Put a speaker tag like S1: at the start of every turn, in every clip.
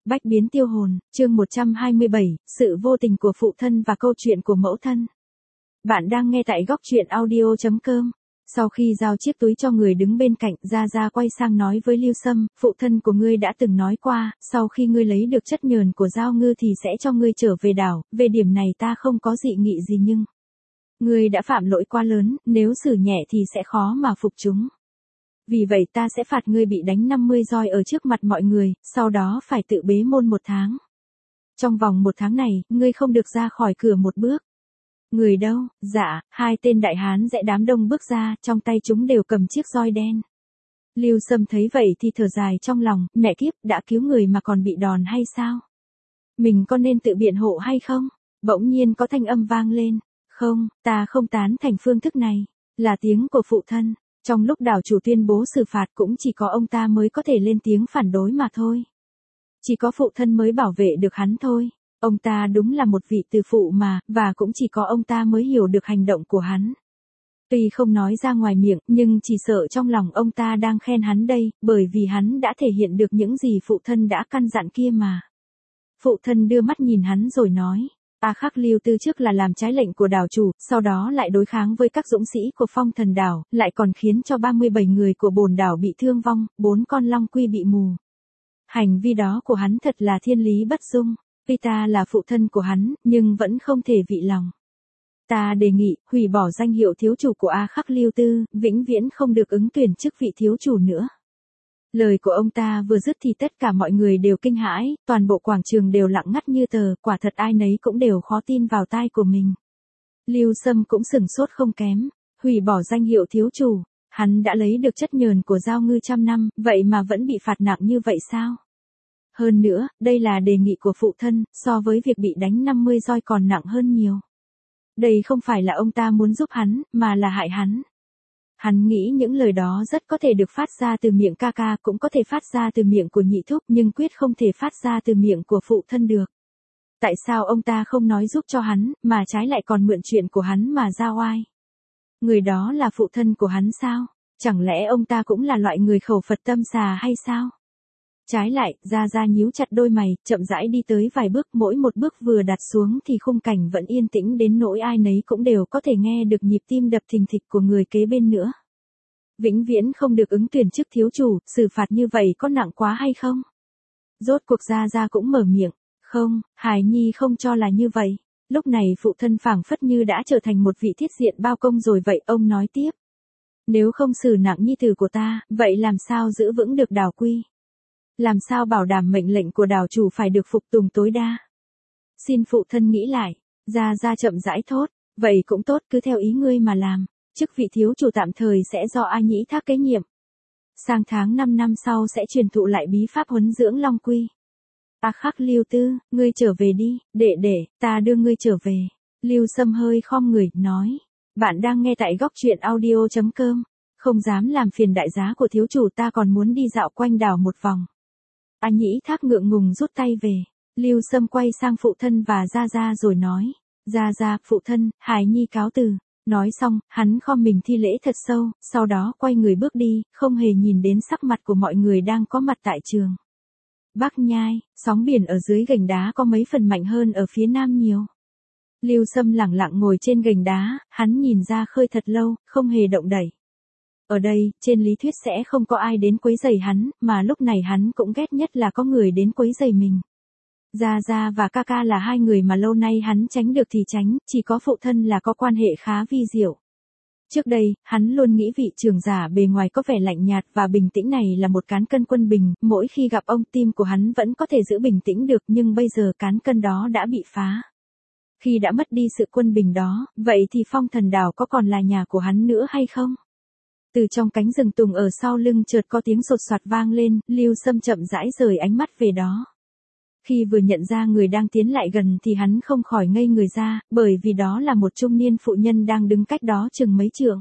S1: Bách biến tiêu hồn, chương 127, sự vô tình của phụ thân và câu chuyện của mẫu thân. Bạn đang nghe tại góc truyện audio.com. Sau khi giao chiếc túi cho người đứng bên cạnh, Gia Gia quay sang nói với Lưu Sâm, phụ thân của ngươi đã từng nói qua, sau khi ngươi lấy được chất nhờn của Giao Ngư thì sẽ cho ngươi trở về đảo, về điểm này ta không có dị nghị gì nhưng ngươi đã phạm lỗi quá lớn, nếu xử nhẹ thì sẽ khó mà phục chúng. Vì vậy ta sẽ phạt ngươi bị đánh 50 roi ở trước mặt mọi người, sau đó phải tự bế môn 1 tháng. Trong vòng 1 tháng này, ngươi không được ra khỏi cửa một bước. Người đâu? Dạ, 2 tên đại hán rẽ đám đông bước ra, trong tay chúng đều cầm chiếc roi đen. Lưu Sâm thấy vậy thì thở dài trong lòng, mẹ kiếp, đã cứu người mà còn bị đòn hay sao? Mình có nên tự biện hộ hay không? Bỗng nhiên có thanh âm vang lên. Không, ta không tán thành phương thức này. Là tiếng của phụ thân. Trong lúc đảo chủ tuyên bố xử phạt cũng chỉ có ông ta mới có thể lên tiếng phản đối mà thôi. Chỉ có phụ thân mới bảo vệ được hắn thôi. Ông ta đúng là một vị từ phụ mà, và cũng chỉ có ông ta mới hiểu được hành động của hắn. Tuy không nói ra ngoài miệng, nhưng chỉ sợ trong lòng ông ta đang khen hắn đây, bởi vì hắn đã thể hiện được những gì phụ thân đã căn dặn kia mà. Phụ thân đưa mắt nhìn hắn rồi nói. A Khắc Lưu Tư trước là làm trái lệnh của đảo chủ, sau đó lại đối kháng với các dũng sĩ của Phong Thần đảo, lại còn khiến cho 37 người của bồn đảo bị thương vong, 4 con long quy bị mù. Hành vi đó của hắn thật là thiên lý bất dung. Tuy ta là phụ thân của hắn, nhưng vẫn không thể vị lòng. Ta đề nghị, hủy bỏ danh hiệu thiếu chủ của A Khắc Lưu Tư, vĩnh viễn không được ứng tuyển chức vị thiếu chủ nữa. Lời của ông ta vừa dứt thì tất cả mọi người đều kinh hãi, toàn bộ quảng trường đều lặng ngắt như tờ, quả thật ai nấy cũng đều khó tin vào tai của mình. Lưu Sâm cũng sửng sốt không kém, hủy bỏ danh hiệu thiếu chủ, hắn đã lấy được chất nhờn của Giao Ngư trăm năm, vậy mà vẫn bị phạt nặng như vậy sao? Hơn nữa, đây là đề nghị của phụ thân, so với việc bị đánh 50 roi còn nặng hơn nhiều. Đây không phải là ông ta muốn giúp hắn, mà là hại hắn. Hắn nghĩ những lời đó rất có thể được phát ra từ miệng ca ca, cũng có thể phát ra từ miệng của nhị thúc, nhưng quyết không thể phát ra từ miệng của phụ thân được. Tại sao ông ta không nói giúp cho hắn, mà trái lại còn mượn chuyện của hắn mà ra oai? Người đó là phụ thân của hắn sao? Chẳng lẽ ông ta cũng là loại người khẩu Phật tâm xà hay sao? Trái lại, Gia Gia nhíu chặt đôi mày, chậm rãi đi tới vài bước, mỗi một bước vừa đặt xuống thì khung cảnh vẫn yên tĩnh đến nỗi ai nấy cũng đều có thể nghe được nhịp tim đập thình thịch của người kế bên nữa. Vĩnh viễn không được ứng tuyển chức thiếu chủ, xử phạt như vậy có nặng quá hay không? Rốt cuộc Gia Gia cũng mở miệng. Không, Hải Nhi không cho là như vậy. Lúc này phụ thân phảng phất như đã trở thành một vị thiết diện bao công rồi vậy, ông nói tiếp. Nếu không xử nặng nhi tử của ta, vậy làm sao giữ vững được đảo quy? Làm sao bảo đảm mệnh lệnh của đảo chủ phải được phục tùng tối đa? Xin phụ thân nghĩ lại. Gia Gia chậm rãi thốt. Vậy cũng tốt, cứ theo ý ngươi mà làm. Chức vị thiếu chủ tạm thời sẽ do A Nhĩ Thác kế nhiệm. Sang tháng 5 năm sau sẽ truyền thụ lại bí pháp huấn dưỡng long quy. A Khắc Lưu Tư, ngươi trở về đi, để, ta đưa ngươi trở về. Lưu Sâm hơi khom người, nói. Bạn đang nghe tại góc truyện audio.com. Không dám làm phiền đại giá của thiếu chủ, ta còn muốn đi dạo quanh đảo một vòng. A Nhĩ Thác ngượng ngùng rút tay về. Lưu Sâm quay sang phụ thân và Gia Gia rồi nói. Gia Gia, phụ thân, Hải Nhi cáo từ. Nói xong, hắn khom mình thi lễ thật sâu, sau đó quay người bước đi, không hề nhìn đến sắc mặt của mọi người đang có mặt tại trường. Bắc Nhai, sóng biển ở dưới gành đá có mấy phần mạnh hơn ở phía nam nhiều. Lưu Sâm lẳng lặng ngồi trên gành đá, hắn nhìn ra khơi thật lâu, không hề động đậy. Ở đây, trên lý thuyết sẽ không có ai đến quấy rầy hắn, mà lúc này hắn cũng ghét nhất là có người đến quấy rầy mình. Gia Gia và ca ca là 2 người mà lâu nay hắn tránh được thì tránh, chỉ có phụ thân là có quan hệ khá vi diệu. Trước đây, hắn luôn nghĩ vị trưởng giả bề ngoài có vẻ lạnh nhạt và bình tĩnh này là một cán cân quân bình, mỗi khi gặp ông tim của hắn vẫn có thể giữ bình tĩnh được, nhưng bây giờ cán cân đó đã bị phá. Khi đã mất đi sự quân bình đó, vậy thì Phong Thần đảo có còn là nhà của hắn nữa hay không? Từ trong cánh rừng tùng ở sau lưng chợt có tiếng sột soạt vang lên, Lưu Sâm chậm rãi rời ánh mắt về đó. Khi vừa nhận ra người đang tiến lại gần thì hắn không khỏi ngây người ra, bởi vì đó là một trung niên phụ nhân đang đứng cách đó chừng mấy trượng.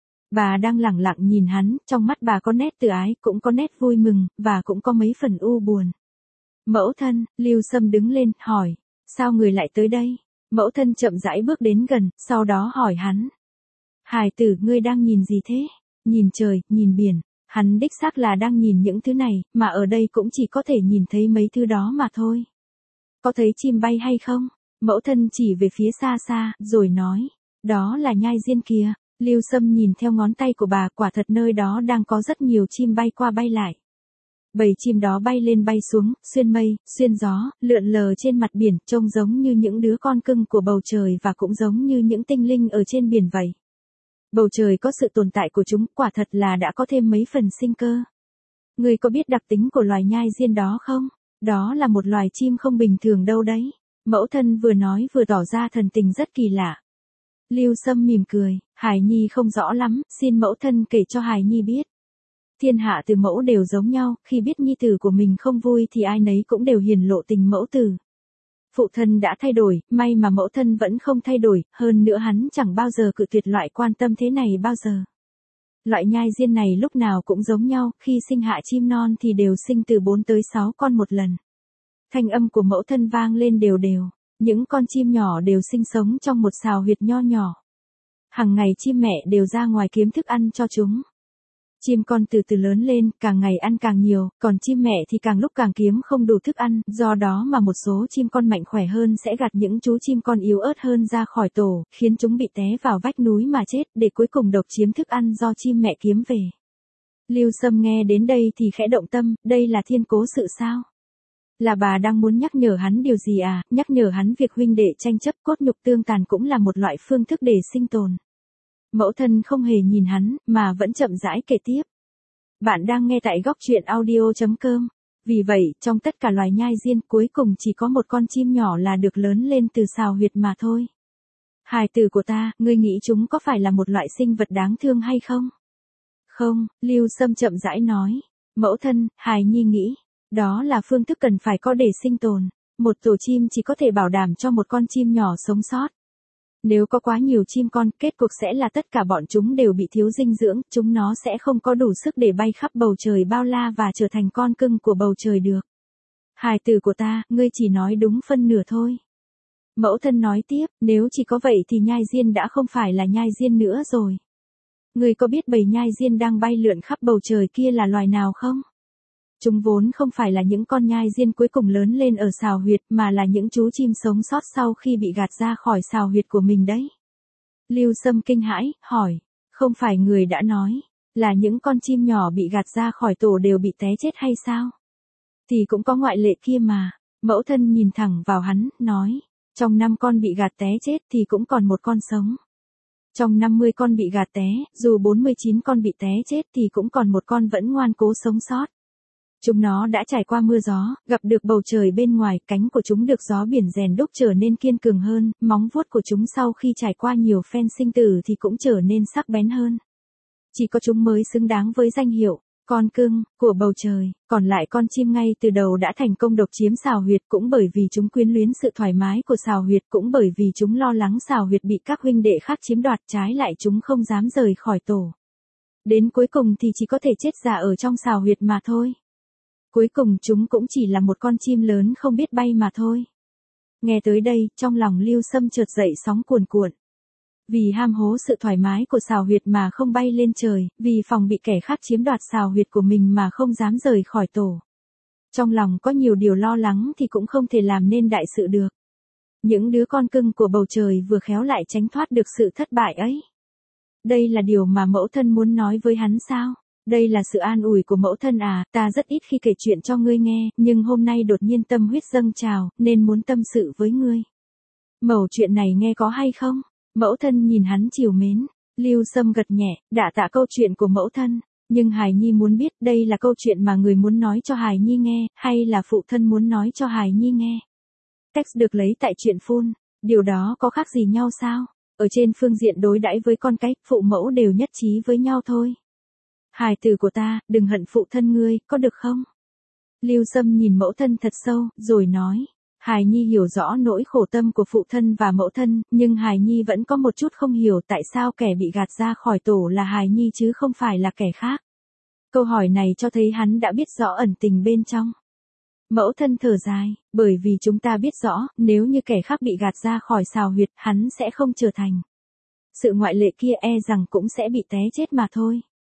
S1: Bà đang lẳng lặng nhìn hắn, trong mắt bà có nét từ ái, cũng có nét vui mừng, và cũng có mấy phần u buồn. Mẫu thân, Lưu Sâm đứng lên, hỏi, sao người lại tới đây? Mẫu thân chậm rãi bước đến gần, sau đó hỏi hắn. Hải tử, ngươi đang nhìn gì thế? Nhìn trời, nhìn biển. Hắn đích xác là đang nhìn những thứ này, mà ở đây cũng chỉ có thể nhìn thấy mấy thứ đó mà thôi. Có thấy chim bay hay không? Mẫu thân chỉ về phía xa xa, rồi nói. Đó là nhai diên kìa. Lưu Sâm nhìn theo ngón tay của bà, quả thật nơi đó đang có rất nhiều chim bay qua bay lại. Bầy chim đó bay lên bay xuống, xuyên mây, xuyên gió, lượn lờ trên mặt biển, trông giống như những đứa con cưng của bầu trời và cũng giống như những tinh linh ở trên biển vậy. Bầu trời có sự tồn tại của chúng, quả thật là đã có thêm mấy phần sinh cơ. Ngươi có biết đặc tính của loài nhai diên đó không? Đó là một loài chim không bình thường đâu đấy. Mẫu thân vừa nói vừa tỏ ra thần tình rất kỳ lạ. Lưu Sâm mỉm cười, Hải Nhi không rõ lắm, xin mẫu thân kể cho Hải Nhi biết. Thiên hạ từ mẫu đều giống nhau, khi biết nhi tử của mình không vui thì ai nấy cũng đều hiển lộ tình mẫu tử. Phụ thân đã thay đổi, may mà mẫu thân vẫn không thay đổi, hơn nữa hắn chẳng bao giờ cự tuyệt loại quan tâm thế này bao giờ. Loại nhai diên này lúc nào cũng giống nhau, khi sinh hạ chim non thì đều sinh từ 4 tới 6 con một lần. Thanh âm của mẫu thân vang lên đều đều, những con chim nhỏ đều sinh sống trong một sào huyệt nho nhỏ. Hàng ngày chim mẹ đều ra ngoài kiếm thức ăn cho chúng. Chim con từ từ lớn lên, càng ngày ăn càng nhiều, còn chim mẹ thì càng lúc càng kiếm không đủ thức ăn, do đó mà một số chim con mạnh khỏe hơn sẽ gạt những chú chim con yếu ớt hơn ra khỏi tổ, khiến chúng bị té vào vách núi mà chết, để cuối cùng độc chiếm thức ăn do chim mẹ kiếm về. Lưu Sâm nghe đến đây thì khẽ động tâm, đây là thiên cố sự sao? Là bà đang muốn nhắc nhở hắn điều gì à? Nhắc nhở hắn việc huynh đệ tranh chấp cốt nhục tương tàn cũng là một loại phương thức để sinh tồn. Mẫu thân không hề nhìn hắn, mà vẫn chậm rãi kể tiếp. Bạn đang nghe tại góc truyện audio.com. Vì vậy, trong tất cả loài nhai diên cuối cùng chỉ có một con chim nhỏ là được lớn lên từ sào huyệt mà thôi. Hài tử của ta, ngươi nghĩ chúng có phải là một loại sinh vật đáng thương hay không? Không, Lưu Sâm chậm rãi nói. Mẫu thân, Hài Nhi nghĩ, đó là phương thức cần phải có để sinh tồn. Một tổ chim chỉ có thể bảo đảm cho một con chim nhỏ sống sót. Nếu có quá nhiều chim con, kết cục sẽ là tất cả bọn chúng đều bị thiếu dinh dưỡng, chúng nó sẽ không có đủ sức để bay khắp bầu trời bao la và trở thành con cưng của bầu trời được. Hài tử của ta, ngươi chỉ nói đúng phân nửa thôi. Mẫu thân nói tiếp, nếu chỉ có vậy thì nhai diên đã không phải là nhai diên nữa rồi. Ngươi có biết bầy nhai diên đang bay lượn khắp bầu trời kia là loài nào không? Chúng vốn không phải là những con nhai diên cuối cùng lớn lên ở sào huyệt mà là những chú chim sống sót sau khi bị gạt ra khỏi sào huyệt của mình đấy. Lưu Sâm kinh hãi, hỏi, không phải người đã nói, là những con chim nhỏ bị gạt ra khỏi tổ đều bị té chết hay sao? Thì cũng có ngoại lệ kia mà. Mẫu thân nhìn thẳng vào hắn, nói, trong 5 con bị gạt té chết thì cũng còn một con sống. Trong 50 con bị gạt té, dù 49 con bị té chết thì cũng còn một con vẫn ngoan cố sống sót. Chúng nó đã trải qua mưa gió, gặp được bầu trời bên ngoài, cánh của chúng được gió biển rèn đúc trở nên kiên cường hơn, móng vuốt của chúng sau khi trải qua nhiều phen sinh tử thì cũng trở nên sắc bén hơn. Chỉ có chúng mới xứng đáng với danh hiệu, con cưng, của bầu trời, còn lại con chim ngay từ đầu đã thành công độc chiếm sào huyệt cũng bởi vì chúng quyến luyến sự thoải mái của sào huyệt cũng bởi vì chúng lo lắng sào huyệt bị các huynh đệ khác chiếm đoạt trái lại chúng không dám rời khỏi tổ. Đến cuối cùng thì chỉ có thể chết già ở trong sào huyệt mà thôi. Cuối cùng chúng cũng chỉ là một con chim lớn không biết bay mà thôi. Nghe tới đây, trong lòng Lưu Sâm chợt dậy sóng cuồn cuộn. Vì ham hố sự thoải mái của sào huyệt mà không bay lên trời, vì phòng bị kẻ khác chiếm đoạt sào huyệt của mình mà không dám rời khỏi tổ. Trong lòng có nhiều điều lo lắng thì cũng không thể làm nên đại sự được. Những đứa con cưng của bầu trời vừa khéo lại tránh thoát được sự thất bại ấy. Đây là điều mà mẫu thân muốn nói với hắn sao? Đây là sự an ủi của mẫu thân à, ta rất ít khi kể chuyện cho ngươi nghe, nhưng hôm nay đột nhiên tâm huyết dâng trào, nên muốn tâm sự với ngươi. Mẩu chuyện này nghe có hay không? Mẫu thân nhìn hắn trìu mến, Lưu Sâm gật nhẹ, đả tạ câu chuyện của mẫu thân, nhưng Hải Nhi muốn biết đây là câu chuyện mà người muốn nói cho Hải Nhi nghe, hay là phụ thân muốn nói cho Hải Nhi nghe. Text được lấy tại truyện phun, điều đó có khác gì nhau sao? Ở trên phương diện đối đãi với con cái, phụ mẫu đều nhất trí với nhau thôi. Hài tử của ta, đừng hận phụ thân ngươi, có được không? Lưu Sâm nhìn mẫu thân thật sâu, rồi nói. Hài Nhi hiểu rõ nỗi khổ tâm của phụ thân và mẫu thân, nhưng Hài Nhi vẫn có một chút không hiểu tại sao kẻ bị gạt ra khỏi tổ là Hài Nhi chứ không phải là kẻ khác. Câu hỏi này cho thấy hắn đã biết rõ ẩn tình bên trong. Mẫu thân thở dài, bởi vì chúng ta biết rõ, nếu như kẻ khác bị gạt ra khỏi sào huyệt, hắn sẽ không trở thành. Sự ngoại lệ kia e rằng cũng sẽ bị té chết mà thôi.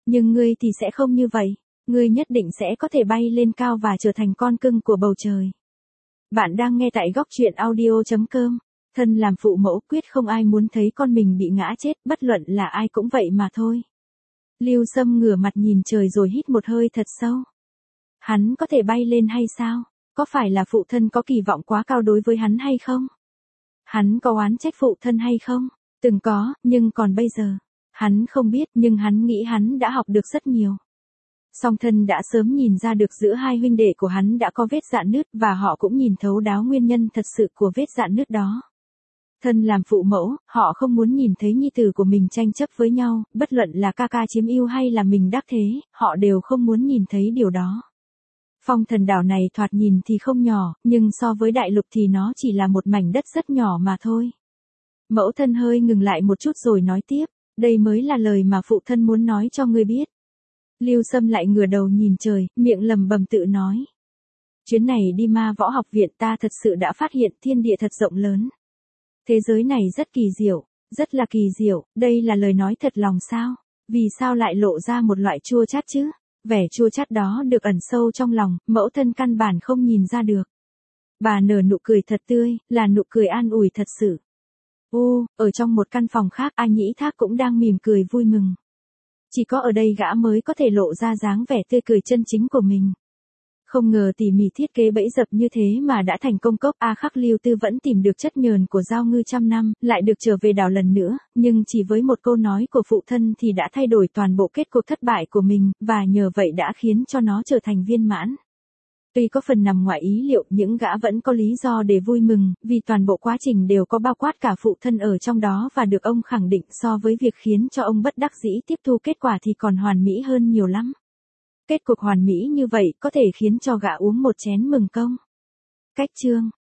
S1: Nhưng ngươi thì sẽ không như vậy. Ngươi nhất định sẽ có thể bay lên cao và trở thành con cưng của bầu trời. Bạn đang nghe tại góc truyện audio.com. Thân làm phụ mẫu quyết không ai muốn thấy con mình bị ngã chết, bất luận là ai cũng vậy mà thôi. Lưu Sâm ngửa mặt nhìn trời rồi hít một hơi thật sâu. Hắn có thể bay lên hay sao? Có phải là phụ thân có kỳ vọng quá cao đối với hắn hay không? Hắn có oán trách phụ thân hay không? Từng có, nhưng còn bây giờ? Hắn không biết, nhưng hắn nghĩ hắn đã học được rất nhiều. Song Thân đã sớm nhìn ra được giữa hai huynh đệ của hắn đã có vết rạn nứt và họ cũng nhìn thấu đáo nguyên nhân thật sự của vết rạn nứt đó. Thân làm phụ mẫu, họ không muốn nhìn thấy nhi tử của mình tranh chấp với nhau, bất luận là ca ca chiếm ưu hay là mình đắc thế, họ đều không muốn nhìn thấy điều đó. Phong Thần đảo này thoạt nhìn thì không nhỏ, nhưng so với đại lục thì nó chỉ là một mảnh đất rất nhỏ mà thôi. Mẫu thân hơi ngừng lại một chút rồi nói tiếp, đây mới là lời mà phụ thân muốn nói cho ngươi biết. Lưu Sâm lại ngửa đầu nhìn trời, miệng lầm bầm tự nói. Chuyến này đi Ma Võ Học Viện ta thật sự đã phát hiện thiên địa thật rộng lớn. Thế giới này rất kỳ diệu, rất là kỳ diệu, đây là lời nói thật lòng sao? Vì sao lại lộ ra một loại chua chát chứ? Vẻ chua chát đó được ẩn sâu trong lòng, mẫu thân căn bản không nhìn ra được. Bà nở nụ cười thật tươi, là nụ cười an ủi thật sự. Ở trong một căn phòng khác, A Nhĩ Thác cũng đang mỉm cười vui mừng. Chỉ có ở đây gã mới có thể lộ ra dáng vẻ tươi cười chân chính của mình. Không ngờ tỉ mỉ thiết kế bẫy dập như thế mà đã thành công. Cốc A Khắc Lưu Tư vẫn tìm được chất nhờn của Giao Ngư trăm năm, lại được trở về đảo lần nữa, nhưng chỉ với một câu nói của phụ thân thì đã thay đổi toàn bộ kết cục thất bại của mình, và nhờ vậy đã khiến cho nó trở thành viên mãn. Tuy có phần nằm ngoài ý liệu, những gã vẫn có lý do để vui mừng, vì toàn bộ quá trình đều có bao quát cả phụ thân ở trong đó và được ông khẳng định so với việc khiến cho ông bất đắc dĩ tiếp thu kết quả thì còn hoàn mỹ hơn nhiều lắm. Kết cục hoàn mỹ như vậy có thể khiến cho gã uống một chén mừng công. Cách chương